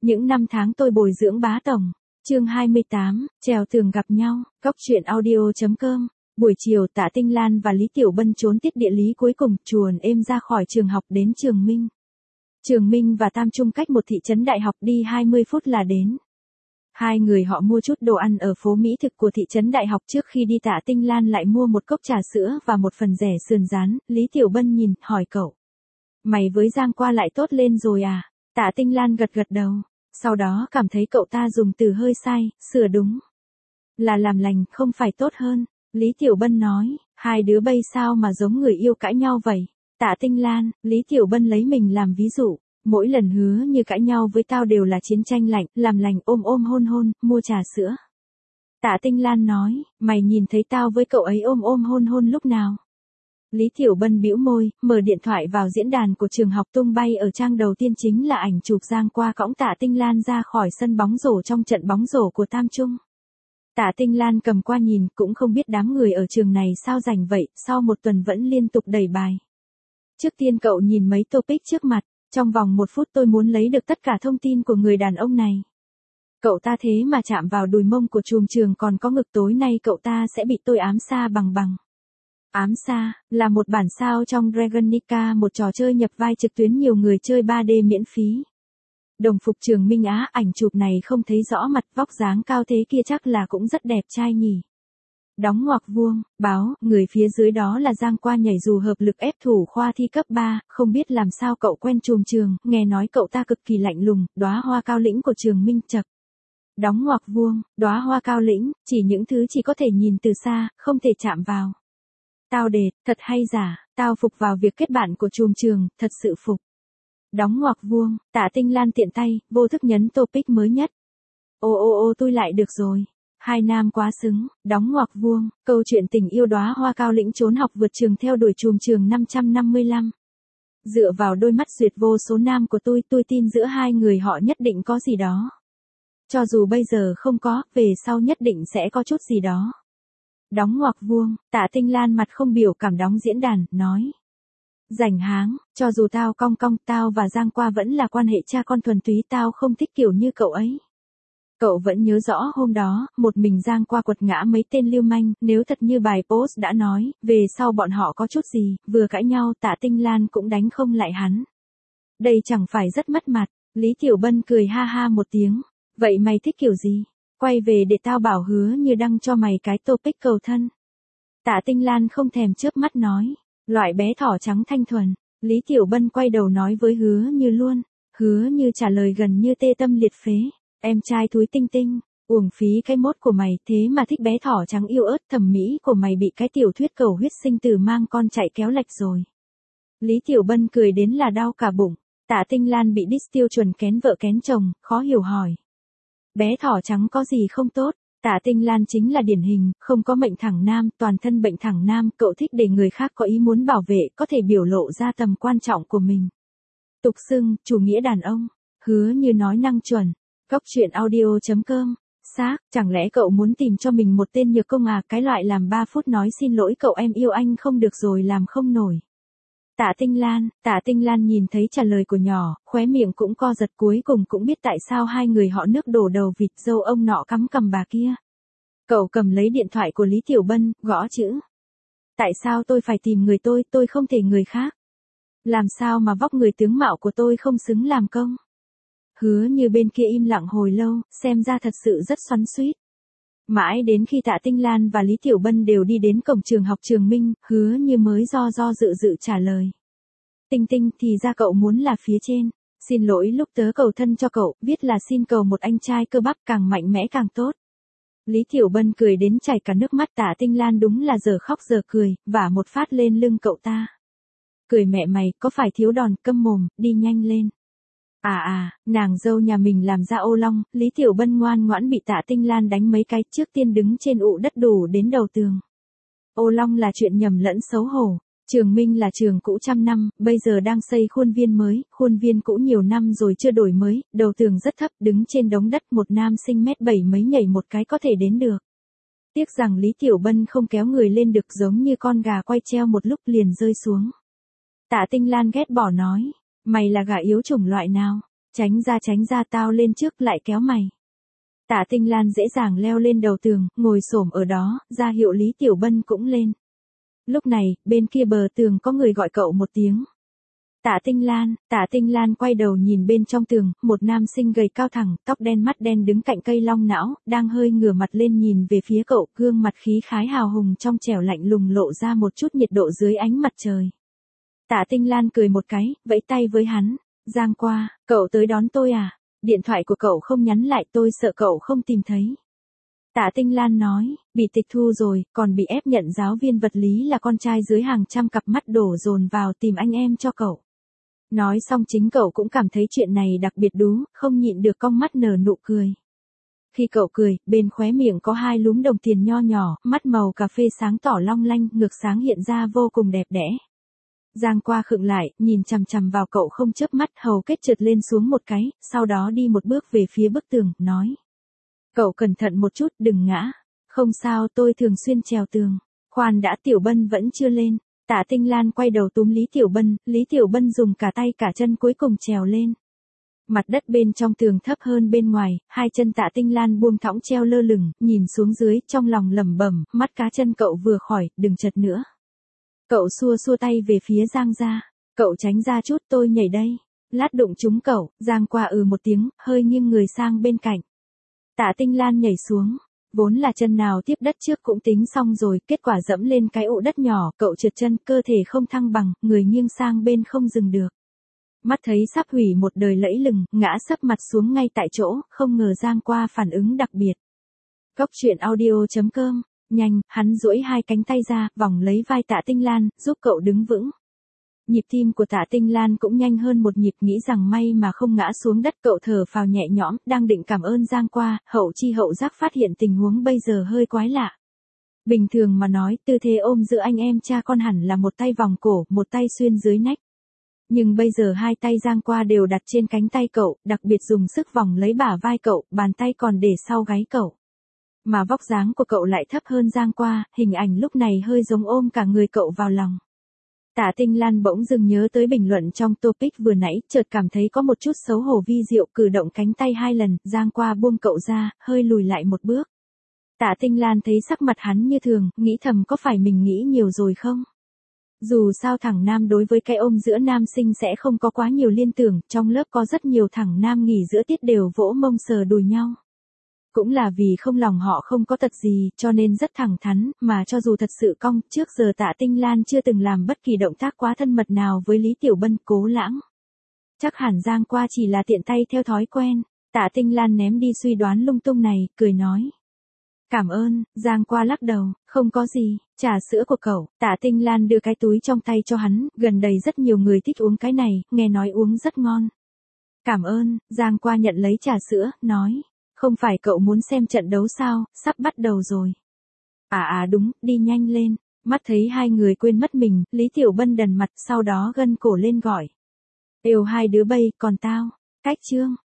Những năm tháng tôi bồi dưỡng bá tổng. Chương 28, trèo tường gặp nhau, Góc truyện audio.com. Buổi chiều Tạ Tinh Lan và Lý Tiểu Bân trốn tiết địa lý cuối cùng chuồn êm ra khỏi trường học đến Trường Minh. Trường Minh và Tam Trung cách một thị trấn đại học đi 20 phút là đến. Hai người họ mua chút đồ ăn ở phố Mỹ thực của thị trấn đại học trước khi đi. Tạ Tinh Lan lại mua một cốc trà sữa và một phần rẻ sườn rán. Lý Tiểu Bân nhìn, hỏi cậu. Mày với Giang qua lại tốt lên rồi à? Tạ Tinh Lan gật gật đầu. Sau đó cảm thấy cậu ta dùng từ hơi sai, sửa đúng. Là làm lành, không phải tốt hơn. Lý Tiểu Bân nói, hai đứa bây sao mà giống người yêu cãi nhau vậy? Tạ Tinh Lan, Lý Tiểu Bân lấy mình làm ví dụ. Mỗi lần hứa như cãi nhau với tao đều là chiến tranh lạnh, làm lành ôm ôm hôn hôn, mua trà sữa. Tạ Tinh Lan nói, mày nhìn thấy tao với cậu ấy ôm ôm hôn hôn lúc nào? Lý Tiểu Bân bĩu môi, mở điện thoại vào diễn đàn của trường học. Tung bay ở trang đầu tiên chính là ảnh chụp Giang qua cõng Tạ Tinh Lan ra khỏi sân bóng rổ trong trận bóng rổ của Tam Trung. Tạ Tinh Lan cầm qua nhìn, cũng không biết đám người ở trường này sao rảnh vậy, sau một tuần vẫn liên tục đẩy bài. Trước tiên cậu nhìn mấy topic trước mặt, trong vòng 1 phút tôi muốn lấy được tất cả thông tin của người đàn ông này. Cậu ta thế mà chạm vào đùi mông của trùm trường còn có ngực, tối nay cậu ta sẽ bị tôi ám sa bằng. Ám sa, là một bản sao trong Dragonica, một trò chơi nhập vai trực tuyến nhiều người chơi 3D miễn phí. Đồng phục Trường Minh Á, ảnh chụp này không thấy rõ mặt, vóc dáng cao thế kia chắc là cũng rất đẹp trai nhỉ. Đóng ngoặc vuông, báo, người phía dưới đó là Giang qua nhảy dù hợp lực ép thủ khoa thi cấp 3, không biết làm sao cậu quen trùm trường, nghe nói cậu ta cực kỳ lạnh lùng, đóa hoa cao lĩnh của Trường Minh chật. Đóng ngoặc vuông, đóa hoa cao lĩnh, chỉ những thứ chỉ có thể nhìn từ xa, không thể chạm vào. Tao đệt, thật hay giả, tao phục vào việc kết bạn của trùm trường, thật sự phục. Đóng ngoặc vuông, Tạ Tinh Lan tiện tay, vô thức nhấn topic mới nhất. Ô tôi lại được rồi. Hai nam quá xứng, đóng ngoặc vuông, câu chuyện tình yêu đóa hoa cao lĩnh trốn học vượt trường theo đuổi trùm trường 555. Dựa vào đôi mắt duyệt vô số nam của tôi tin giữa hai người họ nhất định có gì đó. Cho dù bây giờ không có, về sau nhất định sẽ có chút gì đó. Đóng ngoặc vuông, Tạ Tinh Lan mặt không biểu cảm đóng diễn đàn, nói. Rảnh háng, cho dù tao cong, tao và Giang qua vẫn là quan hệ cha con thuần túy, tao không thích kiểu như cậu ấy. Cậu vẫn nhớ rõ hôm đó, một mình Giang qua quật ngã mấy tên lưu manh, nếu thật như bài post đã nói, về sau bọn họ có chút gì, vừa cãi nhau Tạ Tinh Lan cũng đánh không lại hắn. Đây chẳng phải rất mất mặt. Lý Tiểu Bân cười ha ha một tiếng. Vậy mày thích kiểu gì? Quay về để tao bảo hứa như đăng cho mày cái topic cầu thân. Tạ Tinh Lan không thèm chớp mắt nói. Loại bé thỏ trắng thanh thuần. Lý Tiểu Bân quay đầu nói với hứa như luôn. Hứa như trả lời gần như tê tâm liệt phế. Em trai thúi tinh tinh, uổng phí cái mốt của mày, thế mà thích bé thỏ trắng yêu ớt, thẩm mỹ của mày bị cái tiểu thuyết cầu huyết sinh tử mang con chạy kéo lệch rồi. Lý Tiểu Bân cười đến là đau cả bụng. Tạ Tinh Lan bị diss tiêu chuẩn kén vợ kén chồng, khó hiểu hỏi. Bé thỏ trắng có gì không tốt? Tạ Tinh Lan chính là điển hình, không có mệnh thẳng nam, toàn thân bệnh thẳng nam, cậu thích để người khác có ý muốn bảo vệ, có thể biểu lộ ra tầm quan trọng của mình. Tục xưng, chủ nghĩa đàn ông, hứa như nói năng chuẩn. Góc truyện audio.com. Xác, chẳng lẽ cậu muốn tìm cho mình một tên nhược công à? Cái loại làm 3 phút nói xin lỗi cậu em yêu anh không được rồi làm không nổi. Tạ Tinh Lan nhìn thấy trả lời của nhỏ, khóe miệng cũng co giật, cuối cùng cũng biết tại sao hai người họ nước đổ đầu vịt, dâu ông nọ cắm cầm bà kia. Cậu cầm lấy điện thoại của Lý Tiểu Bân, gõ chữ. Tại sao tôi phải tìm người tôi không thể người khác. Làm sao mà vóc người tướng mạo của tôi không xứng làm công. Hứa như bên kia im lặng hồi lâu, xem ra thật sự rất xoắn xuýt. Mãi đến khi Tạ Tinh Lan và Lý Tiểu Bân đều đi đến cổng trường học Trường Minh, hứa như mới do dự trả lời. Tinh thì ra cậu muốn là phía trên. Xin lỗi lúc tớ cầu thân cho cậu, viết là xin cầu một anh trai cơ bắp càng mạnh mẽ càng tốt. Lý Tiểu Bân cười đến chảy cả nước mắt. Tạ Tinh Lan đúng là giờ khóc giờ cười, vả một phát lên lưng cậu ta. Cười mẹ mày, có phải thiếu đòn, câm mồm, đi nhanh lên. Nàng dâu nhà mình làm ra ô long. Lý Tiểu Bân ngoan ngoãn bị Tạ Tinh Lan đánh mấy cái, trước tiên đứng trên ụ đất đủ đến đầu tường. Ô long là chuyện nhầm lẫn xấu hổ. Trường Minh là trường cũ trăm năm, bây giờ đang xây khuôn viên mới, khuôn viên cũ nhiều năm rồi chưa đổi mới, đầu tường rất thấp, đứng trên đống đất, một nam sinh 1m7 mấy nhảy một cái có thể đến được. Tiếc rằng Lý Tiểu Bân không kéo người lên được, giống như con gà quay treo một lúc liền rơi xuống. Tạ Tinh Lan ghét bỏ nói. Mày là gà yếu chủng loại nào? tránh ra tao lên trước lại kéo mày. Tạ Tinh Lan dễ dàng leo lên đầu tường, ngồi xổm ở đó, ra hiệu Lý Tiểu Bân cũng lên. Lúc này, bên kia bờ tường có người gọi cậu một tiếng. Tạ Tinh Lan quay đầu nhìn bên trong tường, một nam sinh gầy cao thẳng, tóc đen mắt đen đứng cạnh cây long não, đang hơi ngửa mặt lên nhìn về phía cậu, gương mặt khí khái hào hùng trong trẻo lạnh lùng lộ ra một chút nhiệt độ dưới ánh mặt trời. Tạ Tinh Lan cười một cái, vẫy tay với hắn. Giang qua, cậu tới đón tôi à? Điện thoại của cậu không nhắn lại, tôi sợ cậu không tìm thấy. Tạ Tinh Lan nói, bị tịch thu rồi, còn bị ép nhận giáo viên vật lý là con trai dưới hàng trăm cặp mắt đổ dồn vào tìm anh em cho cậu. Nói xong chính cậu cũng cảm thấy chuyện này đặc biệt đú, không nhịn được cong mắt nở nụ cười. Khi cậu cười, bên khóe miệng có 2 lúm đồng tiền nho nhỏ, mắt màu cà phê sáng tỏ long lanh, ngược sáng hiện ra vô cùng đẹp đẽ. Giang qua khựng lại, nhìn chằm chằm vào cậu không chớp mắt, hầu kết trượt lên xuống một cái, sau đó đi một bước về phía bức tường, nói. Cậu cẩn thận một chút, đừng ngã. Không sao, tôi thường xuyên trèo tường. Khoan đã, Tiểu Bân vẫn chưa lên. Tạ Tinh Lan quay đầu túm Lý Tiểu Bân dùng cả tay cả chân cuối cùng trèo lên. Mặt đất bên trong tường thấp hơn bên ngoài, 2 chân Tạ Tinh Lan buông thõng treo lơ lửng, nhìn xuống dưới, trong lòng lẩm bẩm, mắt cá chân cậu vừa khỏi, đừng chật nữa. Cậu xua tay về phía Giang ra. Cậu tránh ra chút, tôi nhảy đây. Lát đụng trúng cậu. Giang qua một tiếng, hơi nghiêng người sang bên cạnh. Tạ Tinh Lan nhảy xuống. Vốn là chân nào tiếp đất trước cũng tính xong rồi, kết quả dẫm lên cái ụ đất nhỏ, cậu trượt chân, cơ thể không thăng bằng, người nghiêng sang bên không dừng được. Mắt thấy sắp hủy một đời lẫy lừng, ngã sấp mặt xuống ngay tại chỗ, không ngờ Giang qua phản ứng đặc biệt. Cốc truyện audio.com. Nhanh, hắn duỗi 2 cánh tay ra, vòng lấy vai Tạ Tinh Lan, giúp cậu đứng vững. Nhịp tim của Tạ Tinh Lan cũng nhanh hơn một nhịp, nghĩ rằng may mà không ngã xuống đất, cậu thở phào nhẹ nhõm, đang định cảm ơn Giang qua, hậu chi hậu giác phát hiện tình huống bây giờ hơi quái lạ. Bình thường mà nói, tư thế ôm giữa anh em cha con hẳn là một tay vòng cổ, một tay xuyên dưới nách. Nhưng bây giờ 2 tay Giang qua đều đặt trên cánh tay cậu, đặc biệt dùng sức vòng lấy bả vai cậu, bàn tay còn để sau gáy cậu. Mà vóc dáng của cậu lại thấp hơn Giang qua, hình ảnh lúc này hơi giống ôm cả người cậu vào lòng. Tạ Tinh Lan bỗng dưng nhớ tới bình luận trong topic vừa nãy, chợt cảm thấy có một chút xấu hổ vi diệu, cử động cánh tay 2 lần, Giang qua buông cậu ra, hơi lùi lại một bước. Tạ Tinh Lan thấy sắc mặt hắn như thường, nghĩ thầm có phải mình nghĩ nhiều rồi không? Dù sao thằng nam đối với cái ôm giữa nam sinh sẽ không có quá nhiều liên tưởng, trong lớp có rất nhiều thằng nam nghỉ giữa tiết đều vỗ mông sờ đùi nhau. Cũng là vì không lòng họ không có tật gì, cho nên rất thẳng thắn, mà cho dù thật sự cong, trước giờ Tạ Tinh Lan chưa từng làm bất kỳ động tác quá thân mật nào với Lý Tiểu Bân, Cố Lãng. Chắc hẳn Giang qua chỉ là tiện tay theo thói quen. Tạ Tinh Lan ném đi suy đoán lung tung này, cười nói. Cảm ơn. Giang qua lắc đầu, không có gì, trà sữa của cậu. Tạ Tinh Lan đưa cái túi trong tay cho hắn, gần đây rất nhiều người thích uống cái này, nghe nói uống rất ngon. Cảm ơn. Giang qua nhận lấy trà sữa, nói. Không phải cậu muốn xem trận đấu sao, sắp bắt đầu rồi. Đúng, đi nhanh lên. Mắt thấy 2 người quên mất mình, Lý Tiểu Bân đần mặt, sau đó gân cổ lên gọi. Êu 2 đứa bay, còn tao. Cách chương.